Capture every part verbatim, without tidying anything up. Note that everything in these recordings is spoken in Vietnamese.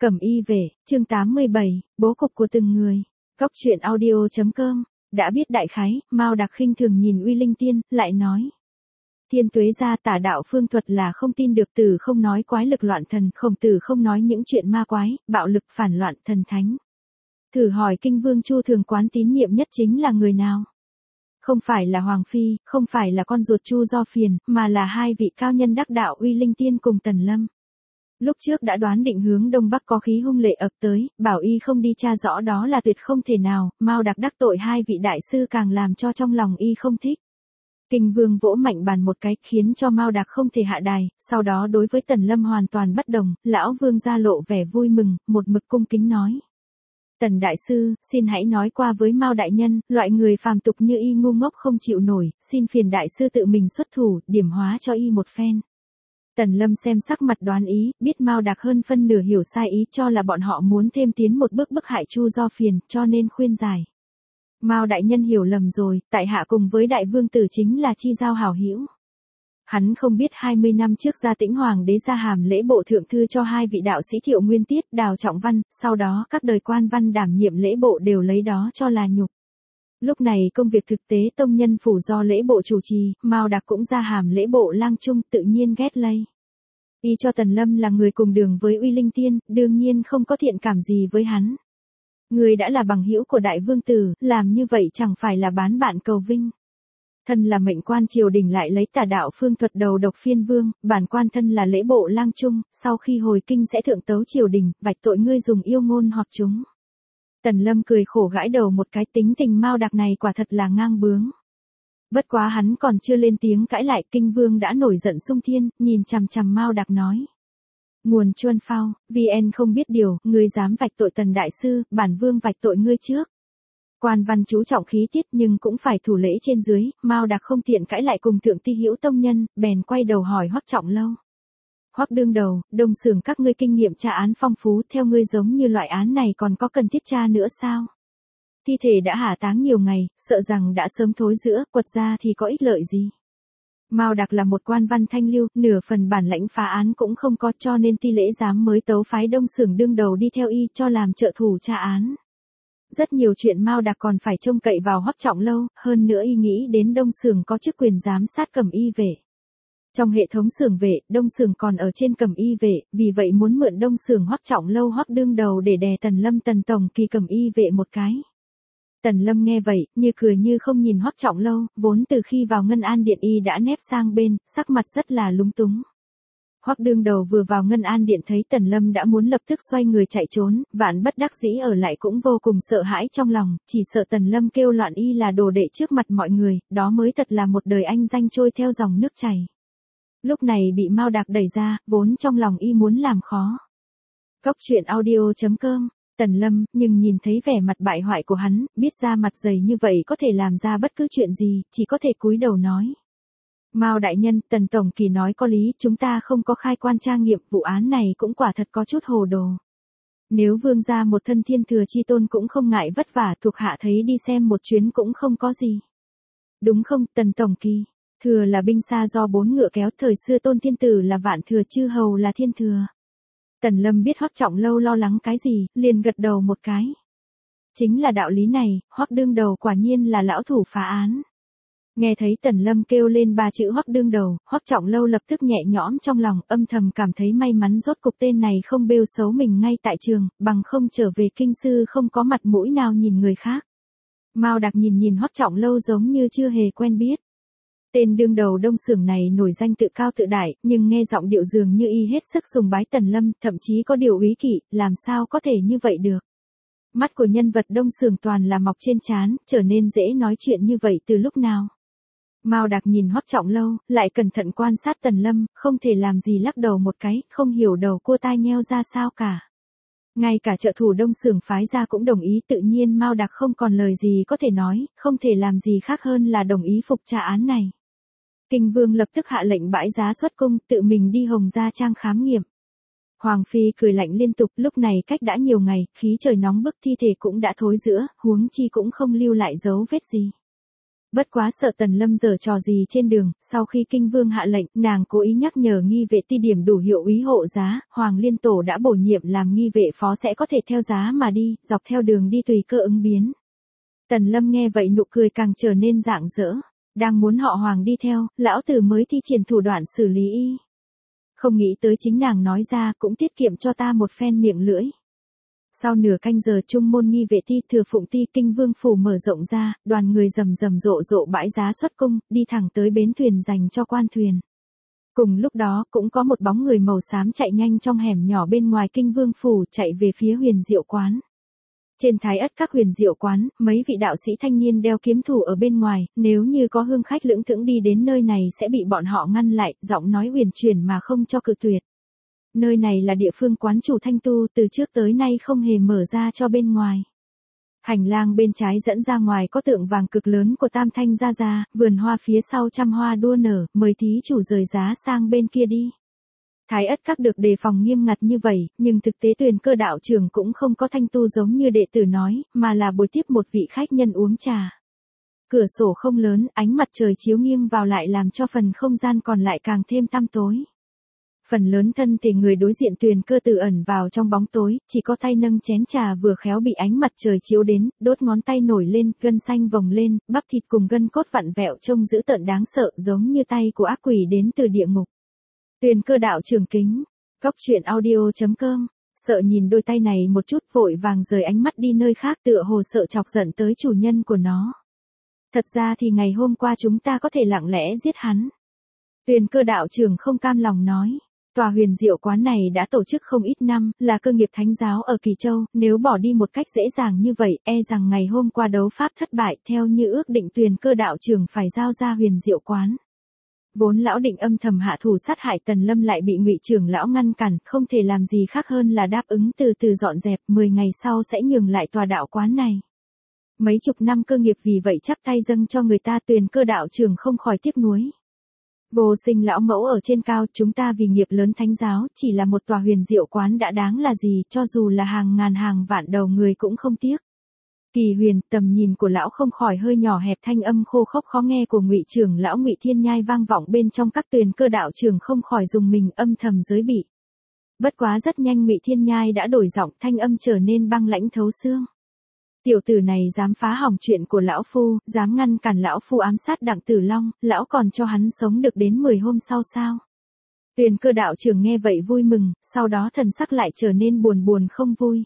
Cẩm y về, chương tám mươi bảy, bố cục của từng người. Góc truyện audio chấm com, đã biết đại khái, Mao Đạc khinh thường nhìn Uy Linh Tiên, lại nói. Thiên tuế gia tả đạo phương thuật là không tin được, Tử không nói quái lực loạn thần, Khổng Tử không nói những chuyện ma quái, bạo lực phản loạn thần thánh. Thử hỏi kinh vương Chu Thường Quán tín nhiệm nhất chính là người nào? Không phải là Hoàng Phi, không phải là con ruột Chu Do Phiền, mà là hai vị cao nhân đắc đạo Uy Linh Tiên cùng Tần Lâm. Lúc trước đã đoán định hướng Đông Bắc có khí hung lệ ập tới, bảo y không đi tra rõ đó là tuyệt không thể nào, Mao Đạc đắc tội hai vị đại sư càng làm cho trong lòng y không thích. Kinh vương vỗ mạnh bàn một cái, khiến cho Mao Đạc không thể hạ đài, sau đó đối với Tần Lâm hoàn toàn bất đồng, lão vương ra lộ vẻ vui mừng, một mực cung kính nói. Tần đại sư, xin hãy nói qua với Mao đại nhân, loại người phàm tục như y ngu ngốc không chịu nổi, xin phiền đại sư tự mình xuất thủ, điểm hóa cho y một phen. Tần Lâm xem sắc mặt đoán ý, biết Mao Đạc hơn phân nửa hiểu sai ý, cho là bọn họ muốn thêm tiến một bước bức hại Chu Do Phiền, cho nên khuyên giải. Mao đại nhân hiểu lầm rồi, tại hạ cùng với đại vương tử chính là chi giao hảo hữu. Hắn không biết hai mươi năm trước Gia Tĩnh Hoàng đế ra hàm lễ bộ thượng thư cho hai vị đạo sĩ Thiệu Nguyên Tiết, Đào Trọng Văn, sau đó các đời quan văn đảm nhiệm lễ bộ đều lấy đó cho là nhục. Lúc này công việc thực tế tông nhân phủ do lễ bộ chủ trì, Mao Đạc cũng ra hàm lễ bộ lang trung, tự nhiên ghét lây. Y cho Tần Lâm là người cùng đường với Uy Linh Tiên, đương nhiên không có thiện cảm gì với hắn. Người đã là bằng hữu của đại vương tử, làm như vậy chẳng phải là bán bạn cầu vinh. Thân là mệnh quan triều đình lại lấy tả đạo phương thuật đầu độc phiên vương, bản quan thân là lễ bộ lang trung, sau khi hồi kinh sẽ thượng tấu triều đình, vạch tội ngươi dùng yêu ngôn hoặc chúng. Tần Lâm cười khổ gãi đầu một cái, tính tình Mao Đạc này quả thật là ngang bướng. Bất quá hắn còn chưa lên tiếng cãi lại, kinh vương đã nổi giận xung thiên, nhìn chằm chằm Mao Đạc nói. Nguồn chuân phao, vê en không biết điều, ngươi dám vạch tội Tần đại sư, bản vương vạch tội ngươi trước. Quan văn chú trọng khí tiết nhưng cũng phải thủ lễ trên dưới, Mao Đạc không tiện cãi lại cùng thượng ti hữu tông nhân, bèn quay đầu hỏi Hoắc Trọng Lâu. Hoắc đương đầu, Đông Xưởng các ngươi kinh nghiệm tra án phong phú, theo ngươi giống như loại án này còn có cần thiết tra nữa sao? Thi thể đã hả táng nhiều ngày, sợ rằng đã sớm thối rữa, quật ra thì có ích lợi gì? Mao Đạc là một quan văn thanh lưu, nửa phần bản lãnh phá án cũng không có, cho nên ti lễ giám mới tấu phái Đông Xưởng đương đầu đi theo y cho làm trợ thủ tra án. Rất nhiều chuyện Mao Đạc còn phải trông cậy vào Hoắc Trọng Lâu, hơn nữa y nghĩ đến Đông Xưởng có chức quyền giám sát Cẩm y vệ. Trong hệ thống xưởng vệ, Đông Xưởng còn ở trên Cẩm y vệ, vì vậy muốn mượn Đông Xưởng Hoắc Trọng Lâu Hoắc đương đầu để đè Tần Lâm Tần tổng kỳ Cẩm y vệ một cái. Tần Lâm nghe vậy, như cười như không nhìn Hoắc Trọng Lâu, vốn từ khi vào Ngân An Điện y đã nép sang bên, sắc mặt rất là lúng túng. Hoắc đương đầu vừa vào Ngân An Điện thấy Tần Lâm đã muốn lập tức xoay người chạy trốn, vạn bất đắc dĩ ở lại cũng vô cùng sợ hãi trong lòng, chỉ sợ Tần Lâm kêu loạn y là đồ đệ trước mặt mọi người, đó mới thật là một đời anh danh trôi theo dòng nước chảy. Lúc này bị Mao Đạc đẩy ra, vốn trong lòng y muốn làm khó. Góc truyện audio chấm com, Tần Lâm, nhưng nhìn thấy vẻ mặt bại hoại của hắn, biết ra mặt dày như vậy có thể làm ra bất cứ chuyện gì, chỉ có thể cúi đầu nói. Mao đại nhân, Tần tổng kỳ nói có lý, chúng ta không có khai quan tra nghiệm, vụ án này cũng quả thật có chút hồ đồ. Nếu vương gia một thân thiên thừa chi tôn cũng không ngại vất vả, thuộc hạ thấy đi xem một chuyến cũng không có gì. Đúng không, Tần tổng kỳ? Thừa là binh xa do bốn ngựa kéo, thời xưa tôn thiên tử là vạn thừa, chư hầu là thiên thừa. Tần Lâm biết Hoắc Trọng Lâu lo lắng cái gì, liền gật đầu một cái. Chính là đạo lý này, Hoắc đương đầu quả nhiên là lão thủ phá án. Nghe thấy Tần Lâm kêu lên ba chữ Hoắc đương đầu, Hoắc Trọng Lâu lập tức nhẹ nhõm trong lòng, âm thầm cảm thấy may mắn rốt cục tên này không bêu xấu mình ngay tại trường, bằng không trở về kinh sư không có mặt mũi nào nhìn người khác. Mao Đạc nhìn nhìn Hoắc Trọng Lâu giống như chưa hề quen biết. Tên đương đầu Đông Xưởng này nổi danh tự cao tự đại, nhưng nghe giọng điệu dường như y hết sức sùng bái Tần Lâm, thậm chí có điều úy kỵ, làm sao có thể như vậy được. Mắt của nhân vật Đông Xưởng toàn là mọc trên trán, trở nên dễ nói chuyện như vậy từ lúc nào. Mao Đạc nhìn Hoắc Trọng Lâu, lại cẩn thận quan sát Tần Lâm, không thể làm gì lắc đầu một cái, không hiểu đầu cua tai nheo ra sao cả. Ngay cả trợ thủ Đông Xưởng phái ra cũng đồng ý, tự nhiên Mao Đạc không còn lời gì có thể nói, không thể làm gì khác hơn là đồng ý phục tra án này. Kinh vương lập tức hạ lệnh bãi giá xuất cung, tự mình đi Hồng Gia Trang khám nghiệm. Hoàng Phi cười lạnh liên tục, lúc này cách đã nhiều ngày, khí trời nóng bức, thi thể cũng đã thối rữa, huống chi cũng không lưu lại dấu vết gì. Bất quá sợ Tần Lâm giở trò gì trên đường, sau khi kinh vương hạ lệnh, nàng cố ý nhắc nhở nghi vệ ti điểm đủ hiệu úy hộ giá, Hoàng Liên Tổ đã bổ nhiệm làm nghi vệ phó sẽ có thể theo giá mà đi, dọc theo đường đi tùy cơ ứng biến. Tần Lâm nghe vậy nụ cười càng trở nên rạng rỡ, đang muốn họ Hoàng đi theo, lão tử mới thi triển thủ đoạn xử lý y. Không nghĩ tới chính nàng nói ra cũng tiết kiệm cho ta một phen miệng lưỡi. Sau nửa canh giờ trung môn nghi vệ ti thừa phụng ti kinh vương phủ mở rộng ra, đoàn người rầm rầm rộ rộ bãi giá xuất cung, đi thẳng tới bến thuyền dành cho quan thuyền. Cùng lúc đó cũng có một bóng người màu xám chạy nhanh trong hẻm nhỏ bên ngoài kinh vương phủ chạy về phía huyền diệu quán. Trên thái ất các huyền diệu quán, mấy vị đạo sĩ thanh niên đeo kiếm thủ ở bên ngoài, nếu như có hương khách lưỡng thững đi đến nơi này sẽ bị bọn họ ngăn lại, giọng nói huyền chuyển mà không cho cự tuyệt. Nơi này là địa phương quán chủ Thanh Tu từ trước tới nay không hề mở ra cho bên ngoài. Hành lang bên trái dẫn ra ngoài có tượng vàng cực lớn của Tam Thanh Gia Gia, vườn hoa phía sau trăm hoa đua nở, mời thí chủ rời giá sang bên kia đi. Thái ất các được đề phòng nghiêm ngặt như vậy, nhưng thực tế Tuyền Cơ đạo trưởng cũng không có Thanh Tu giống như đệ tử nói, mà là bồi tiếp một vị khách nhân uống trà. Cửa sổ không lớn, ánh mặt trời chiếu nghiêng vào lại làm cho phần không gian còn lại càng thêm tăm tối. Phần lớn thân thể người đối diện Tuyền Cơ tự ẩn vào trong bóng tối, chỉ có tay nâng chén trà vừa khéo bị ánh mặt trời chiếu đến, đốt ngón tay nổi lên, gân xanh vồng lên, bắp thịt cùng gân cốt vặn vẹo trông dữ tợn đáng sợ giống như tay của ác quỷ đến từ địa ngục. Tuyền Cơ đạo trưởng kính, góc truyện audio chấm com, sợ nhìn đôi tay này một chút vội vàng rời ánh mắt đi nơi khác tựa hồ sợ chọc giận tới chủ nhân của nó. Thật ra thì ngày hôm qua chúng ta có thể lặng lẽ giết hắn. Tuyền Cơ đạo trưởng không cam lòng nói. Tòa huyền diệu quán này đã tổ chức không ít năm, là cơ nghiệp thánh giáo ở Kỳ Châu, nếu bỏ đi một cách dễ dàng như vậy, e rằng ngày hôm qua đấu pháp thất bại, theo như ước định Tuyền Cơ đạo trưởng phải giao ra huyền diệu quán. Vốn lão định âm thầm hạ thủ sát hại Tần Lâm lại bị Ngụy trưởng lão ngăn cản, không thể làm gì khác hơn là đáp ứng từ từ dọn dẹp, mười ngày sau sẽ nhường lại tòa đạo quán này. Mấy chục năm cơ nghiệp vì vậy chắp tay dâng cho người ta, Tuyền Cơ đạo trưởng không khỏi tiếc nuối. Vô Sinh lão mẫu ở trên cao, chúng ta vì nghiệp lớn thánh giáo, chỉ là một tòa huyền diệu quán đã đáng là gì, cho dù là hàng ngàn hàng vạn đầu người cũng không tiếc. Kỳ Huyền, tầm nhìn của lão không khỏi hơi nhỏ hẹp, thanh âm khô khốc khó nghe của Ngụy trưởng lão Ngụy Thiên Nhai vang vọng bên trong các Tuyền Cơ đạo trưởng không khỏi dùng mình âm thầm giới bị. Bất quá rất nhanh Ngụy Thiên Nhai đã đổi giọng, thanh âm trở nên băng lãnh thấu xương. Tiểu tử này dám phá hỏng chuyện của lão phu, dám ngăn cản lão phu ám sát Đặng Tử Long, lão còn cho hắn sống được đến mười hôm sau sao? Tuyền Cơ đạo trưởng nghe vậy vui mừng, sau đó thần sắc lại trở nên buồn buồn không vui.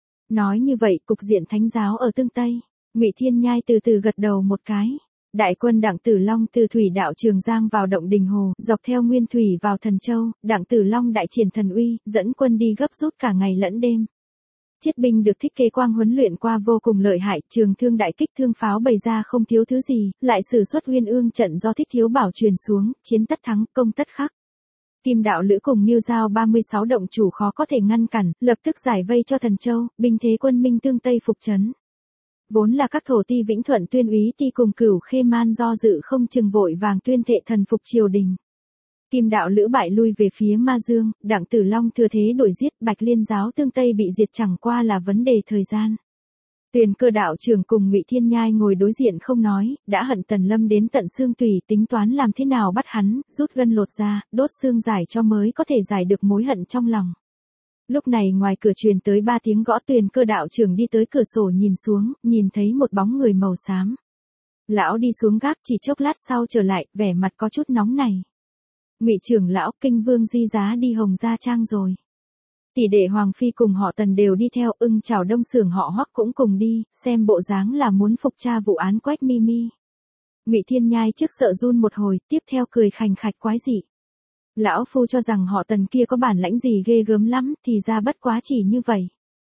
Nói như vậy, cục diện thánh giáo ở Tương Tây, Ngụy Thiên Nhai từ từ gật đầu một cái. Đại quân Đặng Tử Long từ thủy đạo Trường Giang vào động Đình Hồ, dọc theo Nguyên Thủy vào Thần Châu, Đặng Tử Long đại triển thần uy, dẫn quân đi gấp rút cả ngày lẫn đêm. Chiết binh được thiết kế quang huấn luyện qua vô cùng lợi hại, trường thương đại kích thương pháo bày ra không thiếu thứ gì, lại sử xuất Uyên Ương trận do Thích Thiếu Bảo truyền xuống, chiến tất thắng, công tất khắc. Kim đạo lữ cùng Miêu Giao ba mươi sáu động chủ khó có thể ngăn cản, lập tức giải vây cho Thần Châu, binh thế quân Minh Tương Tây phục trấn. Vốn là các thổ ti Vĩnh Thuận Tuyên úy ti cùng Cửu Khê Man do dự không chừng vội vàng tuyên thệ thần phục triều đình. Kim đạo lữ bại lui về phía Ma Dương, Đặng Tử Long thừa thế đuổi giết, Bạch Liên giáo Tương Tây bị diệt chẳng qua là vấn đề thời gian. Tuyền Cơ đạo trưởng cùng Ngụy Thiên Nhai ngồi đối diện không nói, đã hận Tần Lâm đến tận xương tủy, tính toán làm thế nào bắt hắn, rút gân lột ra, đốt xương giải cho mới có thể giải được mối hận trong lòng. Lúc này ngoài cửa truyền tới ba tiếng gõ, Tuyền Cơ đạo trưởng đi tới cửa sổ nhìn xuống, nhìn thấy một bóng người màu xám. Lão đi xuống gác chỉ chốc lát sau trở lại, vẻ mặt có chút nóng này. Ngụy trưởng lão, Kinh Vương Di Giá đi Hồng Gia Trang rồi. Tỷ đệ Hoàng Phi cùng họ Tần đều đi theo, Ưng Chảo Đông Xưởng họ Hoắc cũng cùng đi, xem bộ dáng là muốn phục tra vụ án Quách Mi Mi. Ngụy Thiên Nhai trước sợ run một hồi, tiếp theo cười khành khạch quái dị. Lão phu cho rằng họ Tần kia có bản lãnh gì ghê gớm lắm, thì ra bất quá chỉ như vậy.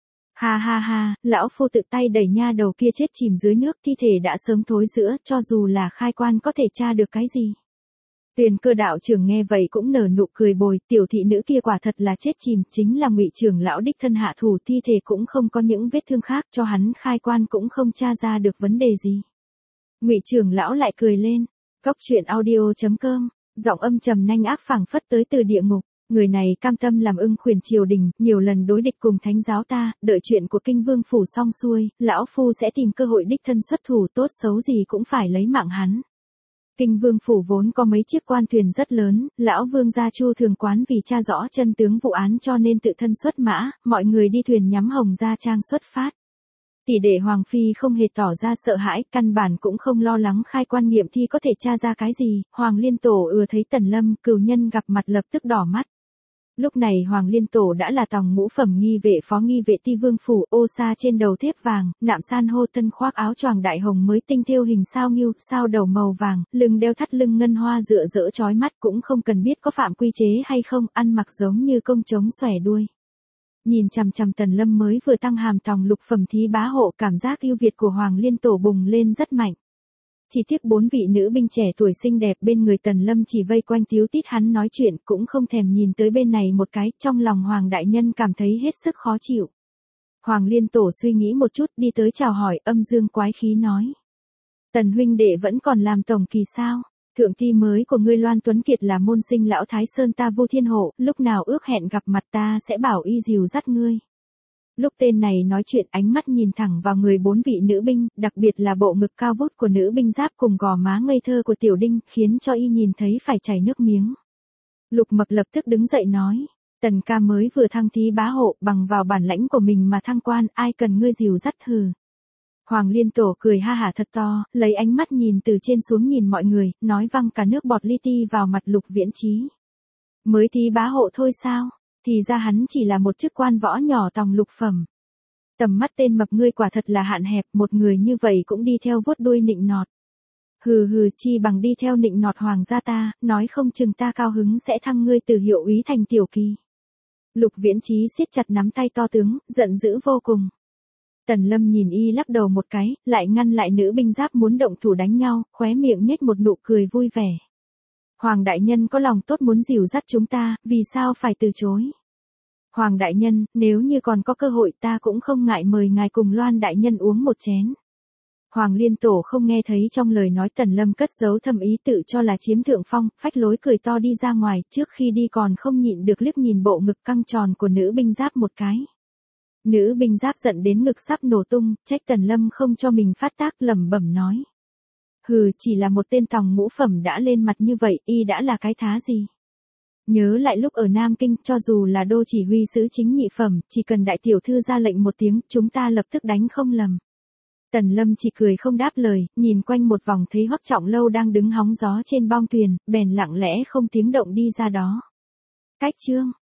Ha ha ha, lão phu tự tay đẩy nha đầu kia chết chìm dưới nước, thi thể đã sớm thối rữa, cho dù là khai quan có thể tra được cái gì. Tuyền Cơ đạo trưởng nghe vậy cũng nở nụ cười bồi, tiểu thị nữ kia quả thật là chết chìm, chính là Ngụy trưởng lão đích thân hạ thủ, thi thể cũng không có những vết thương khác, cho hắn khai quan cũng không tra ra được vấn đề gì. Ngụy trưởng lão lại cười lên. Góc truyện audio chấm com, giọng âm trầm nanh ác phảng phất tới từ địa ngục. Người này cam tâm làm ưng khuyển triều đình, nhiều lần đối địch cùng thánh giáo ta, đợi chuyện của kinh vương phủ xong xuôi, lão phu sẽ tìm cơ hội đích thân xuất thủ, tốt xấu gì cũng phải lấy mạng hắn. Kinh vương phủ vốn có mấy chiếc quan thuyền rất lớn, lão vương gia Chu Thường Quán vì tra rõ chân tướng vụ án cho nên tự thân xuất mã, mọi người đi thuyền nhắm Hồng Gia Trang xuất phát. Tỷ đệ Hoàng Phi không hề tỏ ra sợ hãi, căn bản cũng không lo lắng khai quan nghiệm thi có thể tra ra cái gì, Hoàng Liên Tổ ưa thấy Tần Lâm, cừu nhân gặp mặt lập tức đỏ mắt. Lúc này Hoàng Liên Tổ đã là tòng ngũ phẩm nghi vệ phó nghi vệ ti vương phủ, ô sa trên đầu thép vàng, nạm san hô tân khoác áo choàng đại hồng mới tinh thêu hình sao nghiêu, sao đầu màu vàng, lưng đeo thắt lưng ngân hoa rựa rỡ chói mắt, cũng không cần biết có phạm quy chế hay không, ăn mặc giống như công trống xòe đuôi. Nhìn chằm chằm Tần Lâm mới vừa tăng hàm tòng lục phẩm thí bá hộ, cảm giác ưu việt của Hoàng Liên Tổ bùng lên rất mạnh. Chỉ tiếc bốn vị nữ binh trẻ tuổi xinh đẹp bên người Tần Lâm chỉ vây quanh tíu tít hắn nói chuyện, cũng không thèm nhìn tới bên này một cái, trong lòng Hoàng đại nhân cảm thấy hết sức khó chịu. Hoàng Liên Tổ suy nghĩ một chút, đi tới chào hỏi, âm dương quái khí nói: Tần huynh đệ vẫn còn làm tổng kỳ sao? Thượng thi mới của ngươi Loan Tuấn Kiệt là môn sinh lão Thái Sơn ta Vu Thiên Hộ, lúc nào ước hẹn gặp mặt ta sẽ bảo y dìu dắt ngươi. Lúc tên này nói chuyện, ánh mắt nhìn thẳng vào người bốn vị nữ binh, đặc biệt là bộ ngực cao vút của nữ binh giáp cùng gò má ngây thơ của tiểu đinh, khiến cho y nhìn thấy phải chảy nước miếng. Lục Mập lập tức đứng dậy nói: Tần ca mới vừa thăng thí bá hộ, bằng vào bản lãnh của mình mà thăng quan, ai cần ngươi dìu dắt hừ. Hoàng Liên Tổ cười ha hả thật to, lấy ánh mắt nhìn từ trên xuống nhìn mọi người, nói văng cả nước bọt li ti vào mặt Lục Viễn Chí. Mới thí bá hộ thôi sao? Thì ra hắn chỉ là một chức quan võ nhỏ tòng lục phẩm. Tầm mắt tên mập ngươi quả thật là hạn hẹp, một người như vậy cũng đi theo vuốt đuôi nịnh nọt. Hừ hừ, chi bằng đi theo nịnh nọt hoàng gia ta, nói không chừng ta cao hứng sẽ thăng ngươi từ hiệu úy thành tiểu kỳ. Lục Viễn Chí siết chặt nắm tay to tướng, giận dữ vô cùng. Tần Lâm nhìn y lắc đầu một cái, lại ngăn lại nữ binh giáp muốn động thủ đánh nhau, khóe miệng nhếch một nụ cười vui vẻ. Hoàng đại nhân có lòng tốt muốn dìu dắt chúng ta, vì sao phải từ chối? Hoàng đại nhân, nếu như còn có cơ hội ta cũng không ngại mời ngài cùng Loan đại nhân uống một chén. Hoàng Liên Tổ không nghe thấy trong lời nói Tần Lâm cất giấu thâm ý, tự cho là chiếm thượng phong, phách lối cười to đi ra ngoài, trước khi đi còn không nhịn được liếc nhìn bộ ngực căng tròn của nữ binh giáp một cái. Nữ binh giáp giận đến ngực sắp nổ tung, trách Tần Lâm không cho mình phát tác, lẩm bẩm nói: Hừ, chỉ là một tên tòng ngũ phẩm đã lên mặt như vậy, y đã là cái thá gì? Nhớ lại lúc ở Nam Kinh, cho dù là đô chỉ huy sứ chính nhị phẩm, chỉ cần đại tiểu thư ra lệnh một tiếng, chúng ta lập tức đánh không lầm. Tần Lâm chỉ cười không đáp lời, nhìn quanh một vòng thấy Hoắc Trọng Lâu đang đứng hóng gió trên bong thuyền, bèn lặng lẽ không tiếng động đi ra đó. Cách chương